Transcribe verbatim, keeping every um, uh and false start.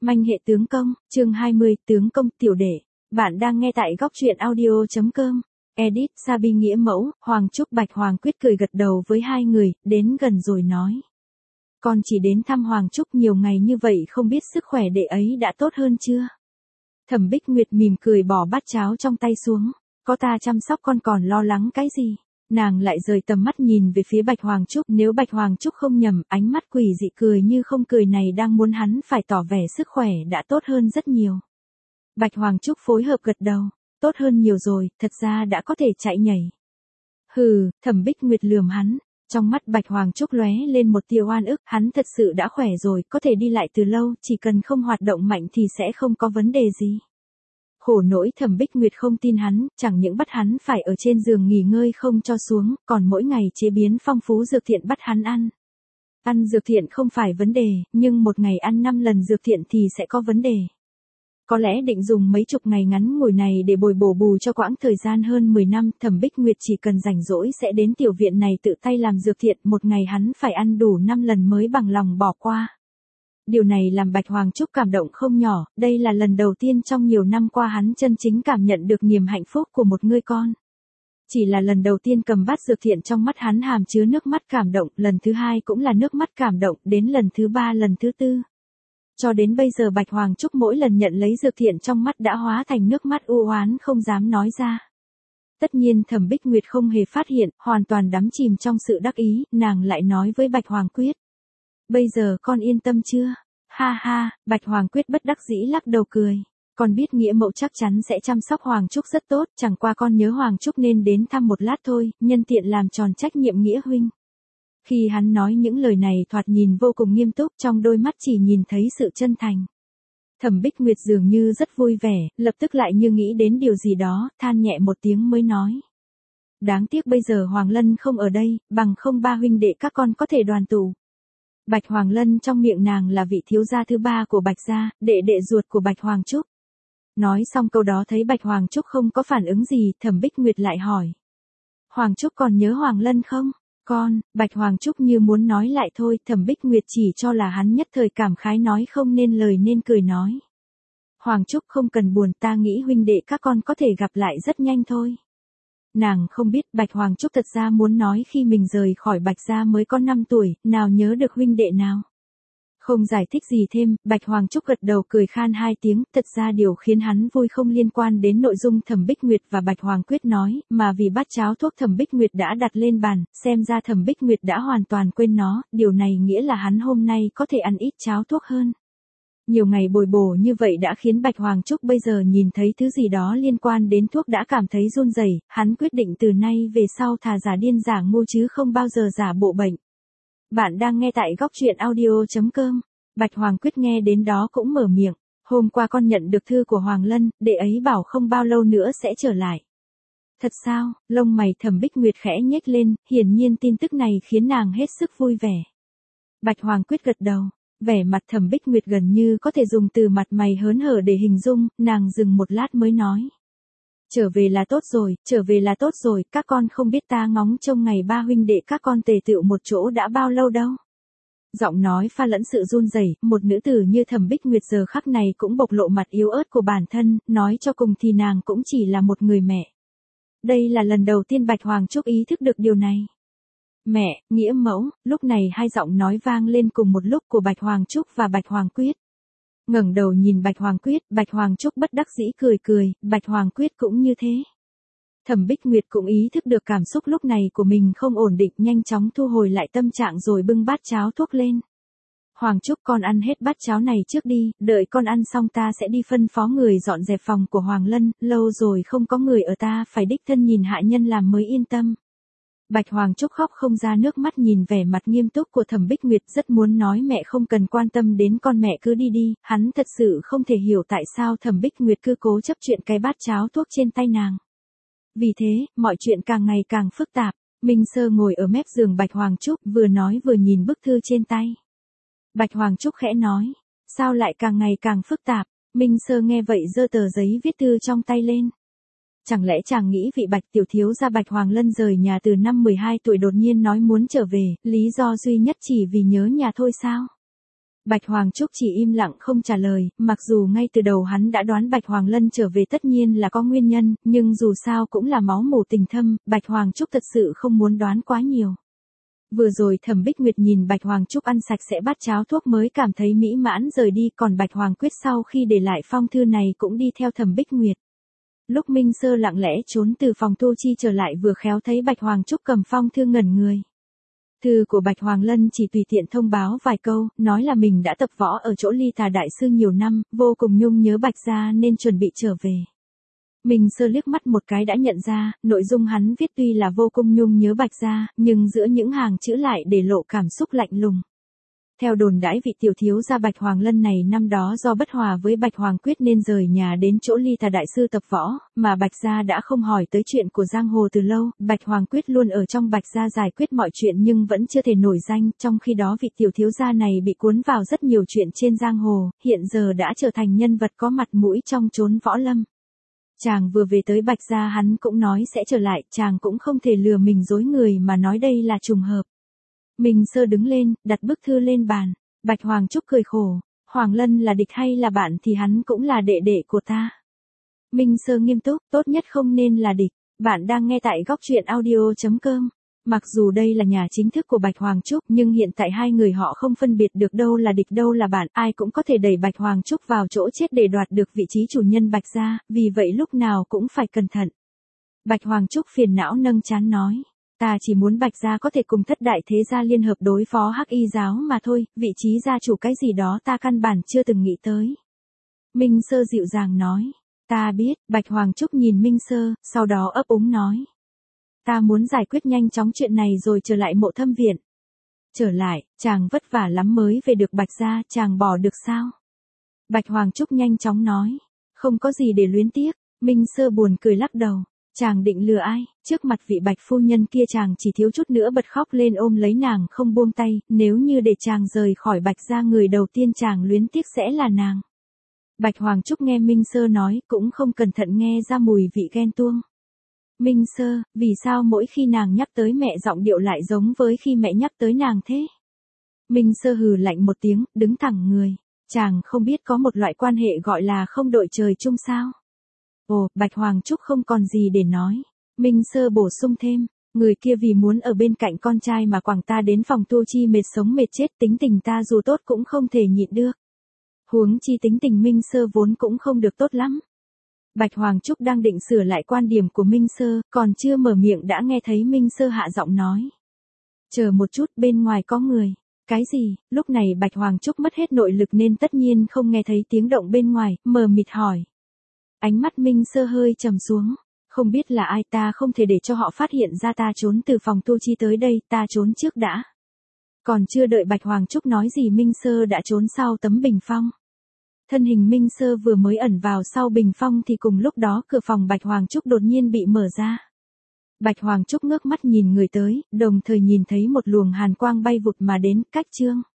Manh hệ tướng công, chương hai mươi, tướng công tiểu đệ. Bạn đang nghe tại góc truyện audio.com. Edit, Sabi nghĩa mẫu, Hoàng Trúc Bạch Hoàng Quyết cười gật đầu với hai người, đến gần rồi nói. Con chỉ đến thăm Hoàng Trúc nhiều ngày như vậy không biết sức khỏe đệ ấy đã tốt hơn chưa? Thẩm Bích Nguyệt mỉm cười bỏ bát cháo trong tay xuống. Có ta chăm sóc con còn lo lắng cái gì? Nàng lại rời tầm mắt nhìn về phía Bạch Hoàng Trúc, nếu Bạch Hoàng Trúc không nhầm, ánh mắt quỷ dị cười như không cười này đang muốn hắn phải tỏ vẻ sức khỏe đã tốt hơn rất nhiều. Bạch Hoàng Trúc phối hợp gật đầu, tốt hơn nhiều rồi, thật ra đã có thể chạy nhảy. Hừ, Thẩm Bích Nguyệt lườm hắn, trong mắt Bạch Hoàng Trúc lóe lên một tia oan ức, hắn thật sự đã khỏe rồi, có thể đi lại từ lâu, chỉ cần không hoạt động mạnh thì sẽ không có vấn đề gì. Khổ nỗi Thẩm Bích Nguyệt không tin hắn, chẳng những bắt hắn phải ở trên giường nghỉ ngơi không cho xuống, còn mỗi ngày chế biến phong phú dược thiện bắt hắn ăn. Ăn dược thiện không phải vấn đề, nhưng một ngày ăn năm lần dược thiện thì sẽ có vấn đề. Có lẽ định dùng mấy chục ngày ngắn ngủi này để bồi bổ bù cho quãng thời gian hơn mười năm, Thẩm Bích Nguyệt chỉ cần rảnh rỗi sẽ đến tiểu viện này tự tay làm dược thiện, một ngày hắn phải ăn đủ năm lần mới bằng lòng bỏ qua. Điều này làm Bạch Hoàng Trúc cảm động không nhỏ, đây là lần đầu tiên trong nhiều năm qua hắn chân chính cảm nhận được niềm hạnh phúc của một người con. Chỉ là lần đầu tiên cầm bát dược thiện trong mắt hắn hàm chứa nước mắt cảm động, lần thứ hai cũng là nước mắt cảm động, đến lần thứ ba lần thứ tư. Cho đến bây giờ Bạch Hoàng Trúc mỗi lần nhận lấy dược thiện trong mắt đã hóa thành nước mắt u oán không dám nói ra. Tất nhiên Thẩm Bích Nguyệt không hề phát hiện, hoàn toàn đắm chìm trong sự đắc ý, nàng lại nói với Bạch Hoàng Quyết. Bây giờ con yên tâm chưa? Ha ha, Bạch Hoàng Quyết bất đắc dĩ lắc đầu cười. Con biết nghĩa mẫu chắc chắn sẽ chăm sóc Hoàng Trúc rất tốt, chẳng qua con nhớ Hoàng Trúc nên đến thăm một lát thôi, nhân tiện làm tròn trách nhiệm nghĩa huynh. Khi hắn nói những lời này thoạt nhìn vô cùng nghiêm túc, trong đôi mắt chỉ nhìn thấy sự chân thành. Thẩm Bích Nguyệt dường như rất vui vẻ, lập tức lại như nghĩ đến điều gì đó, than nhẹ một tiếng mới nói. Đáng tiếc bây giờ Hoàng Lân không ở đây, bằng không ba huynh đệ các con có thể đoàn tụ. Bạch Hoàng Lân trong miệng nàng là vị thiếu gia thứ ba của Bạch gia, đệ đệ ruột của Bạch Hoàng Trúc. Nói xong câu đó thấy Bạch Hoàng Trúc không có phản ứng gì, Thẩm Bích Nguyệt lại hỏi. Hoàng Trúc còn nhớ Hoàng Lân không? Con, Bạch Hoàng Trúc như muốn nói lại thôi, Thẩm Bích Nguyệt chỉ cho là hắn nhất thời cảm khái nói không nên lời nên cười nói. Hoàng Trúc không cần buồn, ta nghĩ huynh đệ các con có thể gặp lại rất nhanh thôi. Nàng không biết Bạch Hoàng Trúc thật ra muốn nói khi mình rời khỏi Bạch gia mới có năm tuổi, nào nhớ được huynh đệ nào. Không giải thích gì thêm, Bạch Hoàng Trúc gật đầu cười khan hai tiếng, thật ra điều khiến hắn vui không liên quan đến nội dung Thẩm Bích Nguyệt và Bạch Hoàng Quyết nói, mà vì bát cháo thuốc Thẩm Bích Nguyệt đã đặt lên bàn, xem ra Thẩm Bích Nguyệt đã hoàn toàn quên nó, điều này nghĩa là hắn hôm nay có thể ăn ít cháo thuốc hơn. Nhiều ngày bồi bổ như vậy đã khiến Bạch Hoàng Trúc bây giờ nhìn thấy thứ gì đó liên quan đến thuốc đã cảm thấy run rẩy, hắn quyết định từ nay về sau thà giả điên giả ngu chứ không bao giờ giả bộ bệnh. Bạn đang nghe tại góc truyện audio.com. Bạch Hoàng Quyết nghe đến đó cũng mở miệng. Hôm qua con nhận được thư của Hoàng Lân, đệ ấy bảo không bao lâu nữa sẽ trở lại. Thật sao? Lông mày Thẩm Bích Nguyệt khẽ nhếch lên, hiển nhiên tin tức này khiến nàng hết sức vui vẻ. Bạch Hoàng Quyết gật đầu, vẻ mặt Thẩm Bích Nguyệt gần như có thể dùng từ mặt mày hớn hở để hình dung, nàng dừng một lát mới nói. Trở về là tốt rồi, trở về là tốt rồi, các con không biết ta ngóng trông ngày ba huynh đệ các con tề tựu một chỗ đã bao lâu đâu. Giọng nói pha lẫn sự run rẩy, một nữ tử như Thẩm Bích Nguyệt giờ khắc này cũng bộc lộ mặt yếu ớt của bản thân, nói cho cùng thì nàng cũng chỉ là một người mẹ. Đây là lần đầu tiên Bạch Hoàng Trúc ý thức được điều này. Mẹ, nghĩa mẫu, lúc này hai giọng nói vang lên cùng một lúc của Bạch Hoàng Trúc và Bạch Hoàng Quyết. Ngẩng đầu nhìn Bạch Hoàng Quyết, Bạch Hoàng Trúc bất đắc dĩ cười cười, Bạch Hoàng Quyết cũng như thế. Thẩm Bích Nguyệt cũng ý thức được cảm xúc lúc này của mình không ổn định, nhanh chóng thu hồi lại tâm trạng rồi bưng bát cháo thuốc lên. Hoàng Trúc con ăn hết bát cháo này trước đi, đợi con ăn xong ta sẽ đi phân phó người dọn dẹp phòng của Hoàng Lân, lâu rồi không có người ở ta phải đích thân nhìn hạ nhân làm mới yên tâm. Bạch Hoàng Trúc khóc không ra nước mắt nhìn vẻ mặt nghiêm túc của Thẩm Bích Nguyệt rất muốn nói mẹ không cần quan tâm đến con mẹ cứ đi đi, hắn thật sự không thể hiểu tại sao Thẩm Bích Nguyệt cứ cố chấp chuyện cái bát cháo thuốc trên tay nàng. Vì thế, mọi chuyện càng ngày càng phức tạp, Minh Sơ ngồi ở mép giường Bạch Hoàng Trúc vừa nói vừa nhìn bức thư trên tay. Bạch Hoàng Trúc khẽ nói, sao lại càng ngày càng phức tạp, Minh Sơ nghe vậy giơ tờ giấy viết thư trong tay lên. Chẳng lẽ chàng nghĩ vị Bạch tiểu thiếu gia Bạch Hoàng Lân rời nhà từ năm mười hai tuổi đột nhiên nói muốn trở về, lý do duy nhất chỉ vì nhớ nhà thôi sao? Bạch Hoàng Trúc chỉ im lặng không trả lời, mặc dù ngay từ đầu hắn đã đoán Bạch Hoàng Lân trở về tất nhiên là có nguyên nhân, nhưng dù sao cũng là máu mủ tình thâm, Bạch Hoàng Trúc thật sự không muốn đoán quá nhiều. Vừa rồi Thẩm Bích Nguyệt nhìn Bạch Hoàng Trúc ăn sạch sẽ bát cháo thuốc mới cảm thấy mỹ mãn rời đi, còn Bạch Hoàng Quyết sau khi để lại phong thư này cũng đi theo Thẩm Bích Nguyệt. Lúc Minh Sơ lặng lẽ trốn từ phòng tu chi trở lại vừa khéo thấy Bạch Hoàng Trúc cầm phong thư ngẩn người. Thư của Bạch Hoàng Lân chỉ tùy tiện thông báo vài câu, nói là mình đã tập võ ở chỗ Ly Tà Đại Sư nhiều năm, vô cùng nhung nhớ Bạch gia nên chuẩn bị trở về. Minh Sơ liếc mắt một cái đã nhận ra, nội dung hắn viết tuy là vô cùng nhung nhớ Bạch gia, nhưng giữa những hàng chữ lại để lộ cảm xúc lạnh lùng. Theo đồn đãi vị tiểu thiếu gia Bạch Hoàng Lân này năm đó do bất hòa với Bạch Hoàng Quyết nên rời nhà đến chỗ Ly Tà Đại Sư tập võ, mà Bạch gia đã không hỏi tới chuyện của giang hồ từ lâu, Bạch Hoàng Quyết luôn ở trong Bạch gia giải quyết mọi chuyện nhưng vẫn chưa thể nổi danh, trong khi đó vị tiểu thiếu gia này bị cuốn vào rất nhiều chuyện trên giang hồ, hiện giờ đã trở thành nhân vật có mặt mũi trong chốn võ lâm. Chàng vừa về tới Bạch gia hắn cũng nói sẽ trở lại, chàng cũng không thể lừa mình dối người mà nói đây là trùng hợp. Minh Sơ đứng lên, đặt bức thư lên bàn. Bạch Hoàng Trúc cười khổ, Hoàng Lân là địch hay là bạn thì hắn cũng là đệ đệ của ta. Minh Sơ nghiêm túc, tốt nhất không nên là địch. Bạn đang nghe tại góc truyện audio chấm com. Mặc dù đây là nhà chính thức của Bạch Hoàng Trúc nhưng hiện tại hai người họ không phân biệt được đâu là địch đâu là bạn, ai cũng có thể đẩy Bạch Hoàng Trúc vào chỗ chết để đoạt được vị trí chủ nhân Bạch gia, vì vậy lúc nào cũng phải cẩn thận. Bạch Hoàng Trúc phiền não nâng trán nói. Ta chỉ muốn Bạch gia có thể cùng thất đại thế gia liên hợp đối phó Hắc Y giáo mà thôi, vị trí gia chủ cái gì đó ta căn bản chưa từng nghĩ tới. Minh Sơ dịu dàng nói, ta biết, Bạch Hoàng Trúc nhìn Minh Sơ, sau đó ấp úng nói. Ta muốn giải quyết nhanh chóng chuyện này rồi trở lại Mộ Thâm viện. Trở lại, chàng vất vả lắm mới về được Bạch gia, chàng bỏ được sao? Bạch Hoàng Trúc nhanh chóng nói, không có gì để luyến tiếc. Minh Sơ buồn cười lắc đầu. Chàng định lừa ai, trước mặt vị Bạch phu nhân kia chàng chỉ thiếu chút nữa bật khóc lên ôm lấy nàng không buông tay, nếu như để chàng rời khỏi Bạch gia người đầu tiên chàng luyến tiếc sẽ là nàng. Bạch Hoàng Trúc nghe Minh Sơ nói cũng không cẩn thận nghe ra mùi vị ghen tuông. Minh Sơ, vì sao mỗi khi nàng nhắc tới mẹ giọng điệu lại giống với khi mẹ nhắc tới nàng thế? Minh Sơ hừ lạnh một tiếng, đứng thẳng người. Chàng không biết có một loại quan hệ gọi là không đội trời chung sao? Ồ, Bạch Hoàng Trúc không còn gì để nói. Minh Sơ bổ sung thêm, người kia vì muốn ở bên cạnh con trai mà quẳng ta đến phòng tu chi mệt sống mệt chết, tính tình ta dù tốt cũng không thể nhịn được. Huống chi tính tình Minh Sơ vốn cũng không được tốt lắm. Bạch Hoàng Trúc đang định sửa lại quan điểm của Minh Sơ, còn chưa mở miệng đã nghe thấy Minh Sơ hạ giọng nói. Chờ một chút, bên ngoài có người. Cái gì? Lúc này Bạch Hoàng Trúc mất hết nội lực nên tất nhiên không nghe thấy tiếng động bên ngoài, mờ mịt hỏi. Ánh mắt Minh Sơ hơi trầm xuống. Không biết là ai, ta không thể để cho họ phát hiện ra ta trốn từ phòng tu chi tới đây, ta trốn trước đã. Còn chưa đợi Bạch Hoàng Trúc nói gì Minh Sơ đã trốn sau tấm bình phong. Thân hình Minh Sơ vừa mới ẩn vào sau bình phong thì cùng lúc đó cửa phòng Bạch Hoàng Trúc đột nhiên bị mở ra. Bạch Hoàng Trúc ngước mắt nhìn người tới, đồng thời nhìn thấy một luồng hàn quang bay vụt mà đến, cách chương.